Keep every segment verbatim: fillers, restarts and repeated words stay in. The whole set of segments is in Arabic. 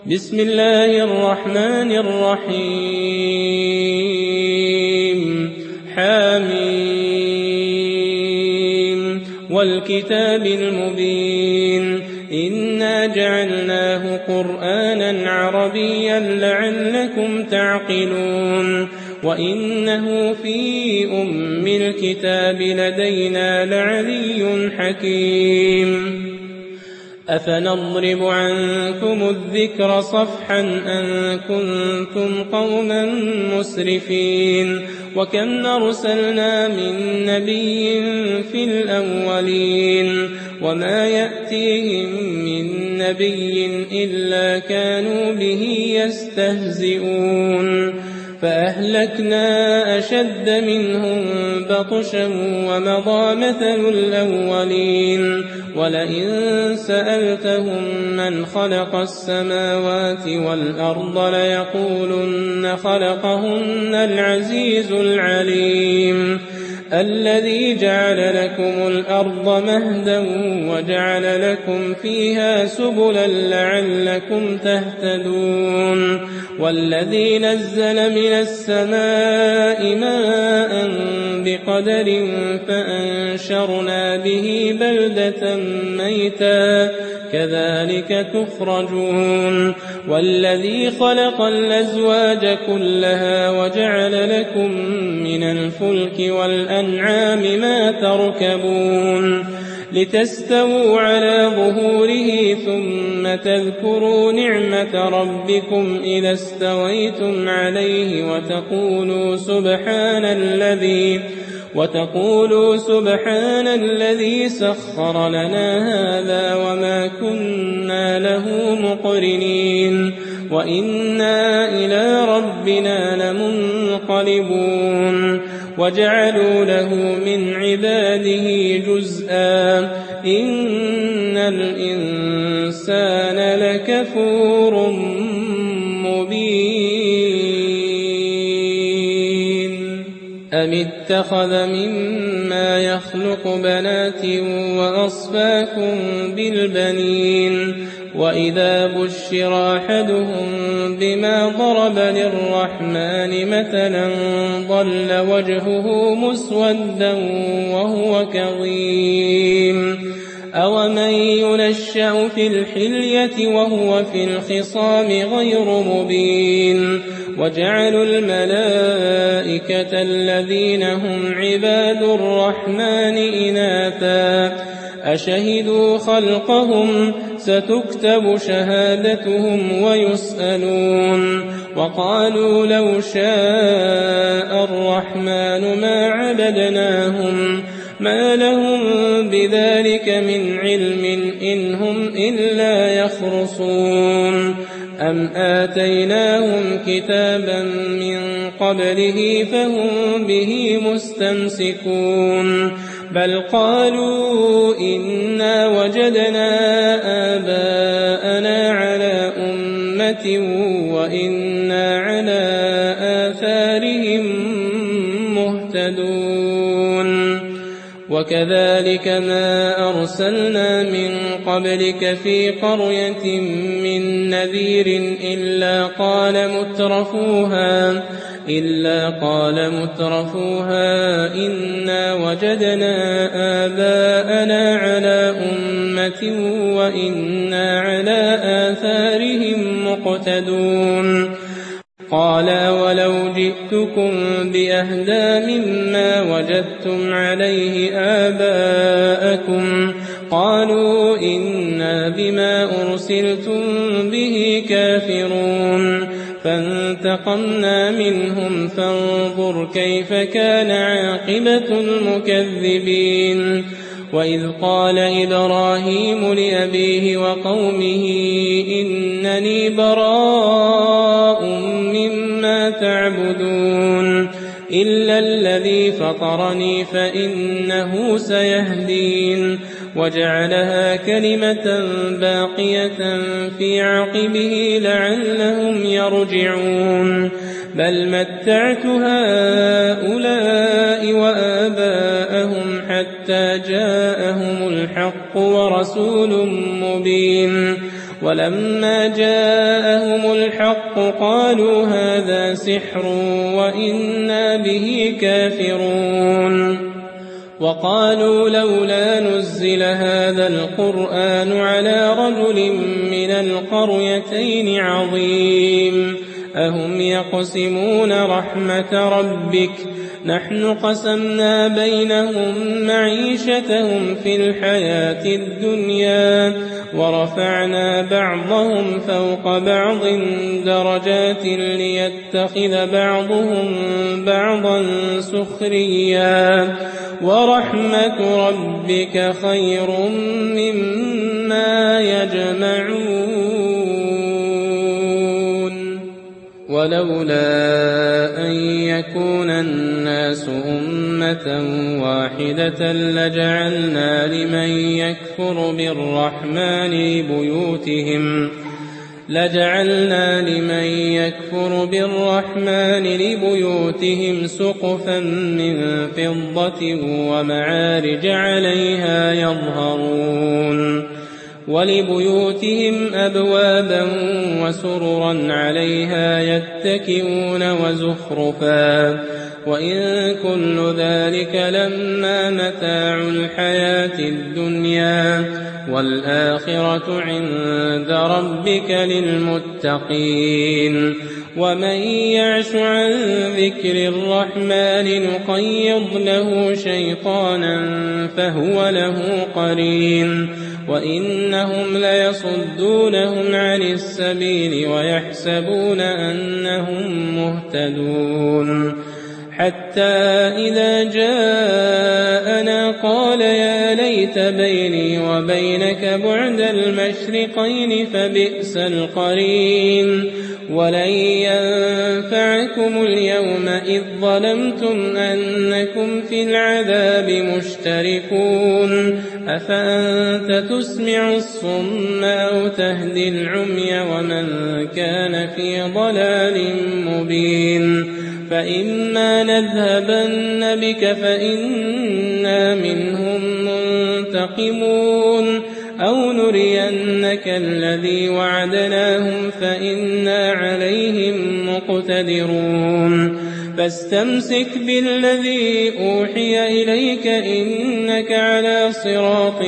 بسم الله الرحمن الرحيم حميم والكتاب المبين إنا جعلناه قرآنا عربيا لعلكم تعقلون وإنه في أم الكتاب لدينا لعلي حكيم أفنضرب عنكم الذكر صفحا أن كنتم قوما مسرفين وكم أرسلنا من نبي في الأولين وما يأتيهم من نبي إلا كانوا به يستهزئون فأهلكنا أشد منهم بطشا ومضى مثل الأولين ولئن سألتهم من خلق السماوات والأرض ليقولن خلقهن العزيز العليم الذي جعل لكم الأرض مهدا وجعل لكم فيها سبلا لعلكم تهتدون والذي نزل من السماء ماء بقدر فأنشرنا به بلدة ميتا كذلك تخرجون والذي خلق الأزواج كلها وجعل لكم من الفلك والأنعام ما تركبون لتستووا على ظهوره ثم تذكروا نعمة ربكم إذا استويتم عليه وتقولوا سبحان الذي وتقولوا سبحان الذي سخر لنا هذا وما كنا له مقرنين وإنا إلى ربنا لمنقلبون وجعلوا له من عباده جزءا إن الإنسان لكفور مبين أم اتخذ مما يخلق بنات وأصفاكم بالبنين وإذا بشر أحدهم بما ضرب للرحمن مثلا ظل وجهه مسودا وهو كظيم أومن ينشأ في الحلية وهو في الخصام غير مبين وجعلوا الملائكة الذين هم عباد الرحمن إناثا أشهدوا خلقهم ستكتب شهادتهم ويسألون وقالوا لو شاء الرحمن ما عبدناهم ما لهم بذلك من علم إن هم إلا يخرصون أم آتيناهم كتابا من قبله فهم به مستمسكون بل قالوا إنا وجدنا آباءنا على أمة وإنا على آثارهم مهتدون وكذلك ما أرسلنا من قبلك في قرية من نذير إلا قال مترفوها إلا قال مترفوها إنا وجدنا آباءنا على أمة وإنا على آثارهم مقتدون قال ولو جئتكم بأهدى مما وجدتم عليه آباءكم قالوا إنا بما أرسلتم به كافرون فانتقمنا منهم فانظر كيف كان عاقبة المكذبين وإذ قال إبراهيم لأبيه وقومه إنني براء مما تعبدون إلا الذي فطرني فإنه سيهدين وجعلها كلمة باقية في عقبه لعلهم يرجعون بل متعت هؤلاء وآباءهم حتى جاءهم الحق ورسول مبين ولما جاءهم الحق قالوا هذا سحر وإنا به كافرون وقالوا لولا نزل هذا القرآن على رجل من القريتين عظيم أهم يقسمون رحمة ربك نحن قسمنا بينهم معيشتهم في الحياة الدنيا ورفعنا بعضهم فوق بعض درجات ليتخذ بعضهم بعضا سخريا ورحمة ربك خير مما يجمعون ولولا أن يكون الناس أمة واحدة لجعلنا لمن يكفر بالرحمن لبيوتهم لجعلنا لمن يكفر بالرحمن لبيوتهم سقفا من فضة ومعارج عليها يظهرون ولبيوتهم أبوابا وسررا عليها يتكئون وزخرفا وإن كل ذلك لما متاع الحياة الدنيا والآخرة عند ربك للمتقين ومن يعش عن ذكر الرحمن نقيض له شيطانا فهو له قرين وإنهم ليصدونهم عن السبيل ويحسبون أنهم مهتدون حتى إذا جاءنا قال يا ليت بيني وبينك بعد المشرقين فبئس القرين ولن ينفعكم اليوم إذ ظلمتم أنكم في العذاب مشتركون أفأنت تسمع الصم أو تهدي العمي ومن كان في ضلال مبين فإما نذهبن بك فإنا منهم منتقمون أو نرينك الذي وعدناهم فإنا عليهم مقتدرون فاستمسك بالذي أوحي إليك إنك على صراط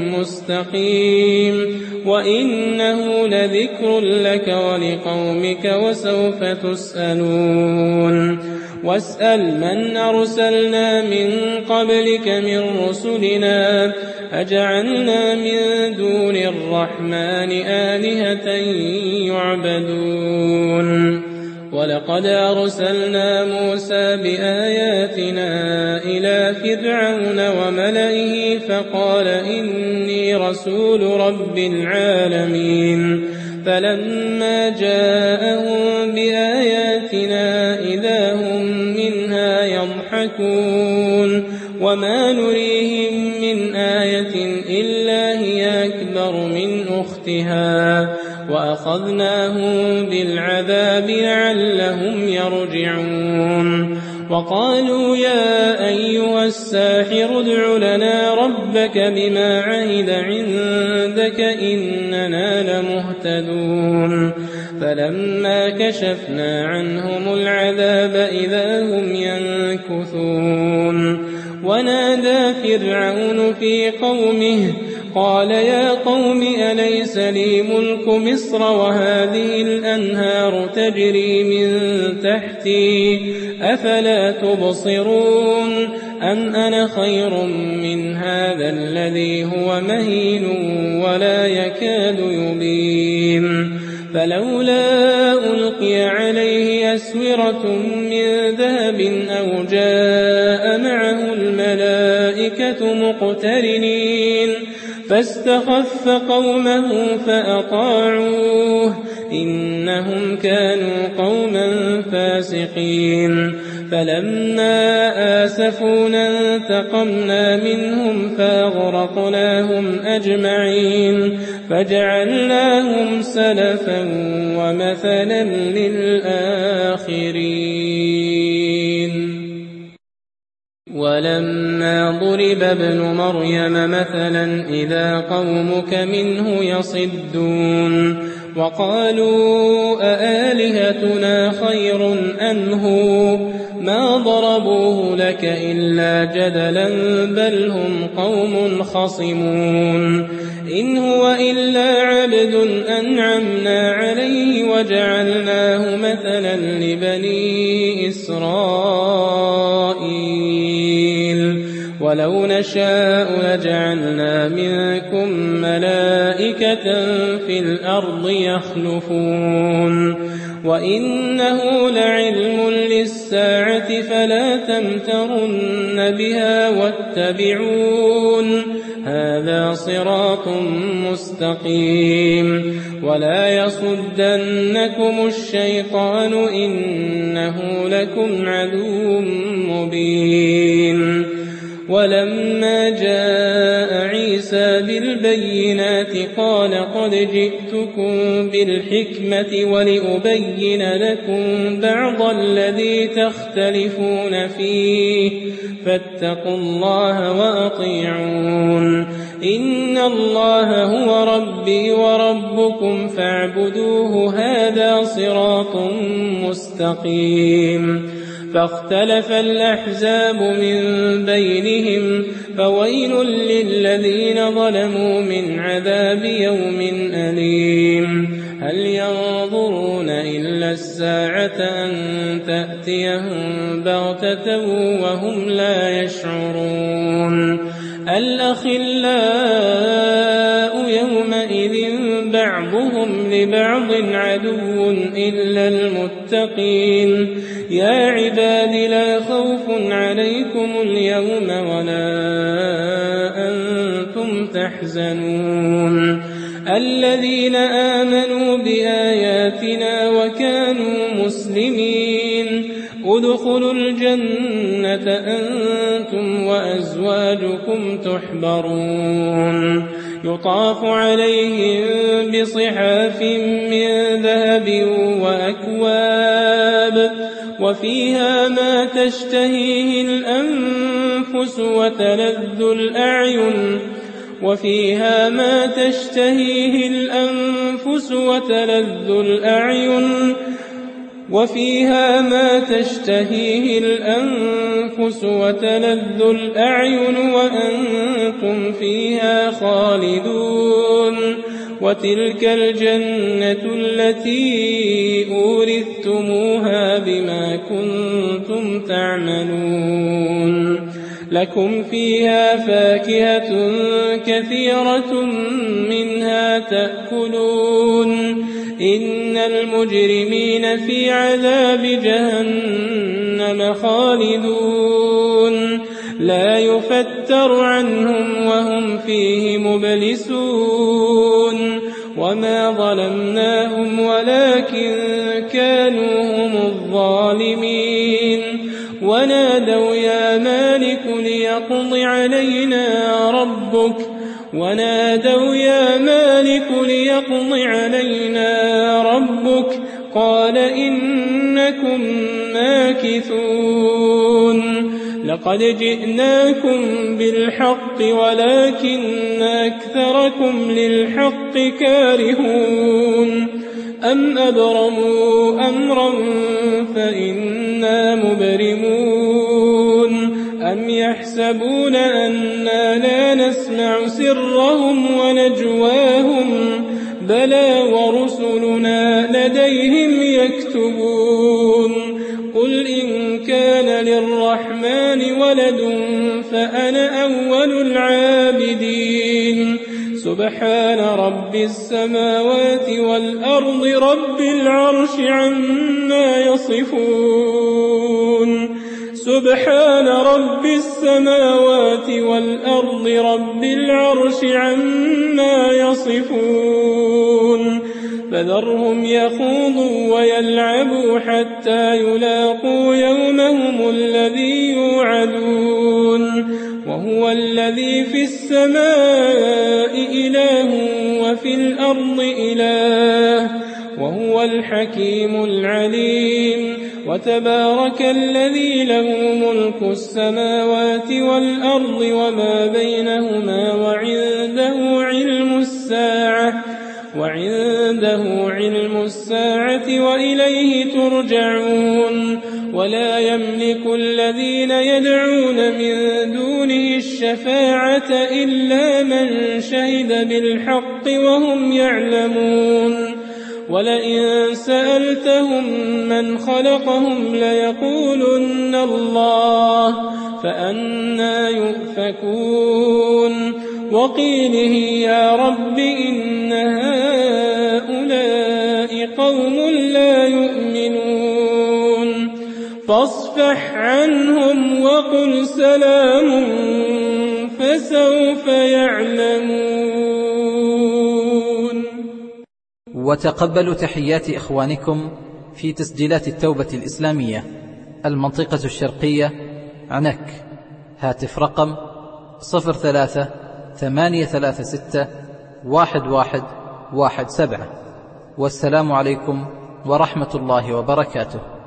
مستقيم وإنه لذكر لك ولقومك وسوف تسألون واسأل من أرسلنا من قبلك من رسلنا أجعلنا من دون الرحمن آلهة يعبدون ولقد أرسلنا موسى بآياتنا إلى فرعون وملئه فقال إني رسول رب العالمين فلما جاءهم بآياتنا إذا هم منها يضحكون وما نريهم من آية إلا هي أكبر من أختها وأخذناهم بالعذاب لعلهم يرجعون وقالوا يا أيها الساحر ادع لنا ربك بما عهد عندك إننا لمهتدون فلما كشفنا عنهم العذاب إذا هم ينكثون ونادى فرعون في قومه قال يا قوم أليس لي ملك مصر وهذه الأنهار تجري من تحتي أفلا تبصرون أم أنا خير من هذا الذي هو مهين ولا يكاد يبين فلولا ألقي عليه أسورة من ذهب أو جاء معه الملائكة مقترنين فاستخف قومه فأطاعوه إنهم كانوا قوما فاسقين فلما آسفونا انتقمنا منهم فأغرقناهم أجمعين فجعلناهم سلفا ومثلا للآخرين ولما ضرب ابن مريم مثلا إذا قومك منه يصدون وقالوا أآلهتنا خير أم هو ما ضربوه لك إلا جدلا بل هم قوم خصمون إن هو إلا عبد أنعمنا عليه وجعلناه مثلا لبني إسرائيل ولو نشاء لجعلنا منكم ملائكة في الأرض يخلفون وإنه لعلم للساعة فلا تمترن بها واتبعون هذا صراط مستقيم ولا يصدنكم الشيطان إنه لكم عدو مبين ولما جاء عيسى بالبينات قال قد جئتكم بالحكمة ولأبين لكم بعض الذي تختلفون فيه فاتقوا الله وأطيعون إن الله هو ربي وربكم فاعبدوه هذا صراط مستقيم فاختلف الأحزاب من بينهم فويل للذين ظلموا من عذاب يوم أليم هل ينظرون إلا الساعة أن تأتيهم بغتة وهم لا يشعرون الأخلاء يومئذ بعضهم لبعض عدو إلا المتقين يا عباد لا خوف عليكم اليوم ولا أنتم تحزنون الذين آمنوا بآياتنا وكانوا مسلمين ادخلوا الجنة أنتم وأزواجكم تحبرون يطاف عليهم بصحاف من ذهب وأكواب وفيها ما تشتهيه الأنفس وتلذ الأعين وفيها ما تشتهيه الأنفس وتلذ الأعين وفيها ما تشتهيه الأنفس وتلذ الأعين وأنتم فيها خالدون وتلك الجنة التي أورثتموها بما كنتم تعملون لكم فيها فاكهة كثيرة منها تأكلون إن المجرمين في عذاب جهنم خالدون لا يفتر عنهم وهم فيه مبلسون وما ظلمناهم ولكن كانوا هم الظالمين ونادوا يا مالك ليقض علينا ربك ونادوا يا مالك ليقض علينا ربك قال إنكم ماكثون لقد جئناكم بالحق ولكن أكثركم للحق كارهون أم أبرموا أمرا فإنا مبرمون أم يحسبون أنا لا نسمع سرهم ونجواهم بلى ورسلنا لديهم يكتبون قل إن كان للرحمن ولد فأنا أول العابدين سبحان رب السماوات والأرض رب العرش عما يصفون سبحان رب السماوات والأرض رب العرش عما يصفون فذرهم يخوضوا ويلعبوا حتى يلاقوا يومهم الذي يوعدون وهو الذي في السماء إله وفي الأرض إله وهو الحكيم العليم. وتبارك الذي له ملك السماوات والأرض وما بينهما وعنده علم الساعة وعنده علم الساعة وإليه ترجعون. ولا يملك الذين يدعون من دونه الشفاعة إلا من شهد بالحق وهم يعلمون. ولئن سألتهم من خلقهم ليقولن الله فأنى يؤفكون. وقيله يا رب إن هؤلاء قوم لا يؤمنون فاصفح عنهم وقل سلام فسوف يعلمون. وتقبلوا تحيات إخوانكم في تسجيلات التوبة الإسلامية المنطقة الشرقية عنك. هاتف رقم صفر ثلاثة ثمانية ثلاثة ستة واحد واحد واحد سبعة. والسلام عليكم ورحمة الله وبركاته.